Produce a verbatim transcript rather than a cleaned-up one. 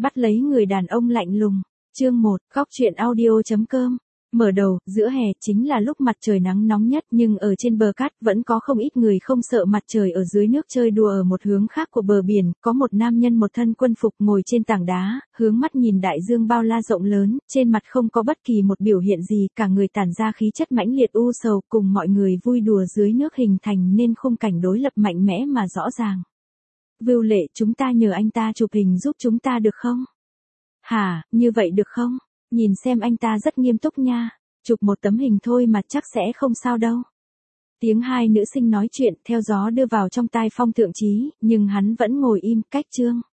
Bắt lấy người đàn ông lạnh lùng. Chương một, Góc truyện audio chấm com. Mở đầu, giữa hè chính là lúc mặt trời nắng nóng nhất, nhưng ở trên bờ cát vẫn có không ít người không sợ mặt trời ở dưới nước chơi đùa. Ở một hướng khác của bờ biển, có một nam nhân một thân quân phục ngồi trên tảng đá, hướng mắt nhìn đại dương bao la rộng lớn, trên mặt không có bất kỳ một biểu hiện gì, cả người tản ra khí chất mãnh liệt u sầu, cùng mọi người vui đùa dưới nước hình thành nên khung cảnh đối lập mạnh mẽ mà rõ ràng. Vưu Lệ, chúng ta nhờ anh ta chụp hình giúp chúng ta được không? Hả, như vậy được không? Nhìn xem anh ta rất nghiêm túc nha. Chụp một tấm hình thôi mà chắc sẽ không sao đâu. Tiếng hai nữ sinh nói chuyện theo gió đưa vào trong tai Phong Thượng Chí, nhưng hắn vẫn ngồi im, cách Trương